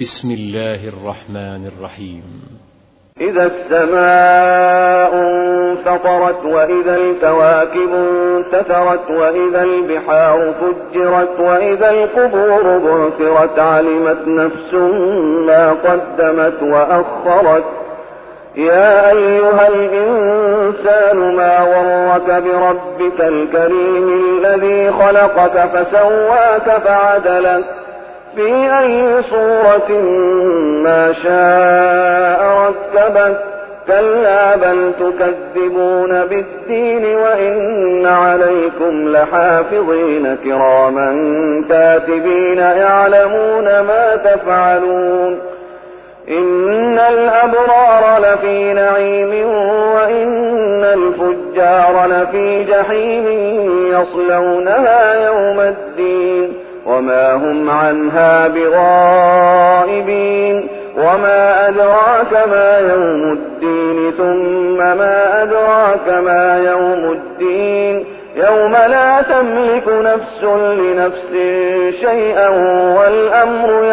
بسم الله الرحمن الرحيم. إذا السماء انفطرت وإذا الكواكب انتثرت وإذا البحار فجرت وإذا القبور بعثرت علمت نفس ما قدمت وأخرت. يا أيها الإنسان ما غرك بربك الكريم الذي خلقك فسواك فعدلك في أي صورة ما شاء ركبك. كلا بل تكذبون بالدين وإن عليكم لحافظين كراما كاتبين يعلمون ما تفعلون. إن الأبرار لفي نعيم وإن الفجار لفي جحيم يصلونها يوم الدين وما هم عنها بغائبين. وما أدراك ما يوم الدين ثم ما أدراك ما يوم الدين يوم لا تملك نفس لنفس شيئا والأمر